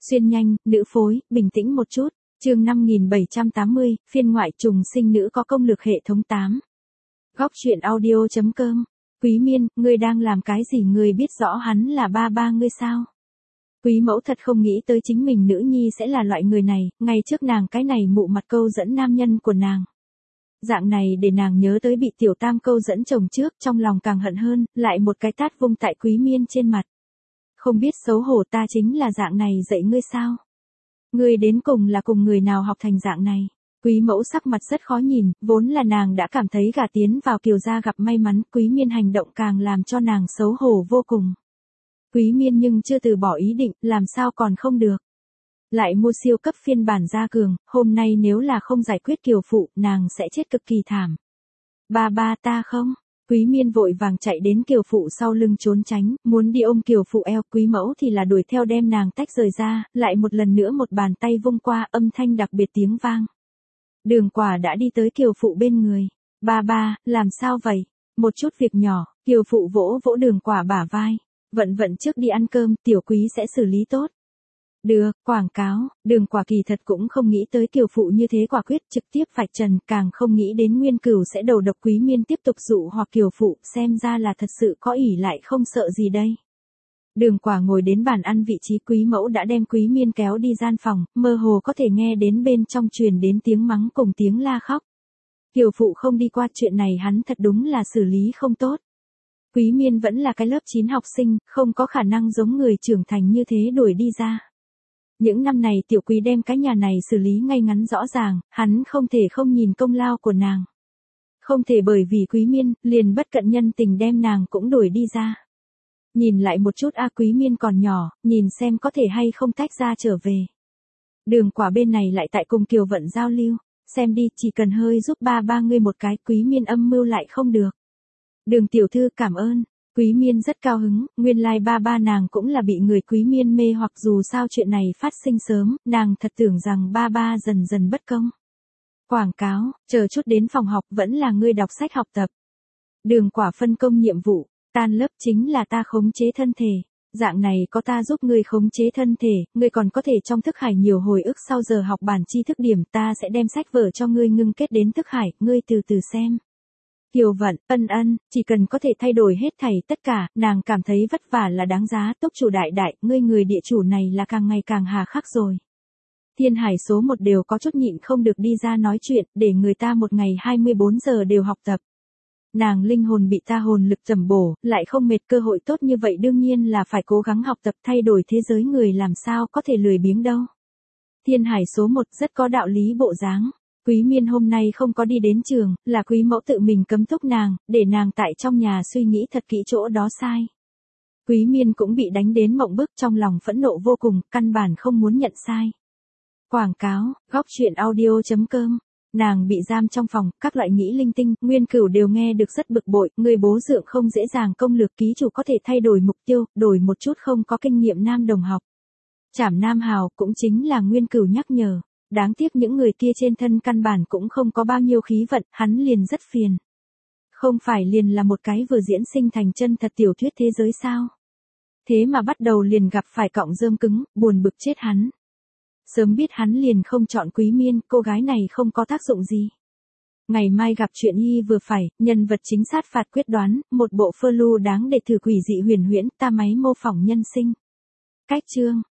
Xuyên nhanh, nữ phối, bình tĩnh một chút. Chương 5780, phiên ngoại trùng sinh nữ có công lược hệ thống 8. Góc truyện audio.com. Quý Miên, ngươi đang làm cái gì? Ngươi biết rõ hắn là ba ba ngươi sao? Quý mẫu thật không nghĩ tới chính mình nữ nhi sẽ là loại người này, ngay trước nàng cái này mụ mặt câu dẫn nam nhân của nàng. Dạng này để nàng nhớ tới bị tiểu tam câu dẫn chồng trước, trong lòng càng hận hơn, lại một cái tát vung tại Quý Miên trên mặt. Không biết xấu hổ, ta chính là dạng này dạy ngươi sao? Ngươi đến cùng là cùng người nào học thành dạng này? Quý mẫu sắc mặt rất khó nhìn, vốn là nàng đã cảm thấy gả tiến vào Kiều gia gặp may mắn, Quý Miên hành động càng làm cho nàng xấu hổ vô cùng. Quý Miên nhưng chưa từ bỏ ý định, làm sao còn không được. Lại mua siêu cấp phiên bản gia cường, hôm nay nếu là không giải quyết Kiều phụ, nàng sẽ chết cực kỳ thảm. Ba ba ta không. Quý Miên vội vàng chạy đến Kiều phụ sau lưng trốn tránh, muốn đi ôm Kiều phụ eo, Quý mẫu thì là đuổi theo đem nàng tách rời ra, lại một lần nữa một bàn tay vung qua, âm thanh đặc biệt tiếng vang. Đường Quả đã đi tới Kiều phụ bên người. Ba ba, làm sao vậy? Một chút việc nhỏ, Kiều phụ vỗ vỗ Đường Quả bả vai. Vận trước đi ăn cơm, tiểu quý sẽ xử lý tốt. Được, quảng cáo, Đường Quả kỳ thật cũng không nghĩ tới Kiều phụ như thế quả quyết, trực tiếp vạch trần, càng không nghĩ đến Nguyên Cửu sẽ đầu độc Quý Miên tiếp tục dụ hoặc Kiều phụ, xem ra là thật sự có ỷ lại không sợ gì đây. Đường Quả ngồi đến bàn ăn, vị trí Quý mẫu đã đem Quý Miên kéo đi gian phòng, mơ hồ có thể nghe đến bên trong truyền đến tiếng mắng cùng tiếng la khóc. Kiều phụ không đi qua chuyện này, hắn thật đúng là xử lý không tốt. Quý Miên vẫn là cái lớp 9 học sinh, không có khả năng giống người trưởng thành như thế đuổi đi ra. Những năm này tiểu Quý đem cái nhà này xử lý ngay ngắn rõ ràng, hắn không thể không nhìn công lao của nàng. Không thể bởi vì Quý Miên, liền bất cận nhân tình đem nàng cũng đuổi đi ra. Nhìn lại một chút Quý Miên còn nhỏ, nhìn xem có thể hay không tách ra trở về. Đường Quả bên này lại tại cùng Kiều Vận giao lưu, xem đi, chỉ cần hơi giúp ba ba ngươi một cái, Quý Miên âm mưu lại không được. Đường tiểu thư cảm ơn. Quý Miên rất cao hứng, nguyên lai ba ba nàng cũng là bị người Quý Miên mê hoặc, dù sao chuyện này phát sinh sớm, nàng thật tưởng rằng ba ba dần dần bất công. Quảng cáo, chờ chút đến phòng học vẫn là ngươi đọc sách học tập. Đường Quả phân công nhiệm vụ, tan lớp chính là ta khống chế thân thể. Dạng này có ta giúp ngươi khống chế thân thể, ngươi còn có thể trong thức hải nhiều hồi ức, sau giờ học bản tri thức điểm, ta sẽ đem sách vở cho ngươi ngưng kết đến thức hải, ngươi từ từ xem. Kiều Vận, ân, chỉ cần có thể thay đổi hết thảy tất cả, nàng cảm thấy vất vả là đáng giá. Túc chủ đại đại, ngươi người địa chủ này là càng ngày càng hà khắc rồi. Thiên Hải số 1 đều có chút nhịn không được đi ra nói chuyện, để người ta một ngày 24 giờ đều học tập. Nàng linh hồn bị ta hồn lực tầm bổ, lại không mệt, cơ hội tốt như vậy đương nhiên là phải cố gắng học tập, thay đổi thế giới người làm sao có thể lười biếng đâu. Thiên Hải số 1 rất có đạo lý bộ dáng. Quý Miên hôm nay không có đi đến trường, là Quý mẫu tự mình cấm thúc nàng, để nàng tại trong nhà suy nghĩ thật kỹ chỗ đó sai. Quý Miên cũng bị đánh đến mộng bức, trong lòng phẫn nộ vô cùng, căn bản không muốn nhận sai. Quảng cáo, góc truyện audio.com. Nàng bị giam trong phòng, các loại nghĩ linh tinh, Nguyên Cửu đều nghe được rất bực bội, người bố dượng không dễ dàng công lược, ký chủ có thể thay đổi mục tiêu, đổi một chút không có kinh nghiệm nam đồng học. Trảm Nam Hào cũng chính là Nguyên Cửu nhắc nhở. Đáng tiếc những người kia trên thân căn bản cũng không có bao nhiêu khí vận, hắn liền rất phiền. Không phải liền là một cái vừa diễn sinh thành chân thật tiểu thuyết thế giới sao? Thế mà bắt đầu liền gặp phải cọng rơm cứng, buồn bực chết hắn. Sớm biết hắn liền không chọn Quý Miên, cô gái này không có tác dụng gì. Ngày mai gặp chuyện y vừa phải, nhân vật chính sát phạt quyết đoán, một bộ phơ lưu đáng để thử quỷ dị huyền huyễn, ta máy mô phỏng nhân sinh. Cách chương.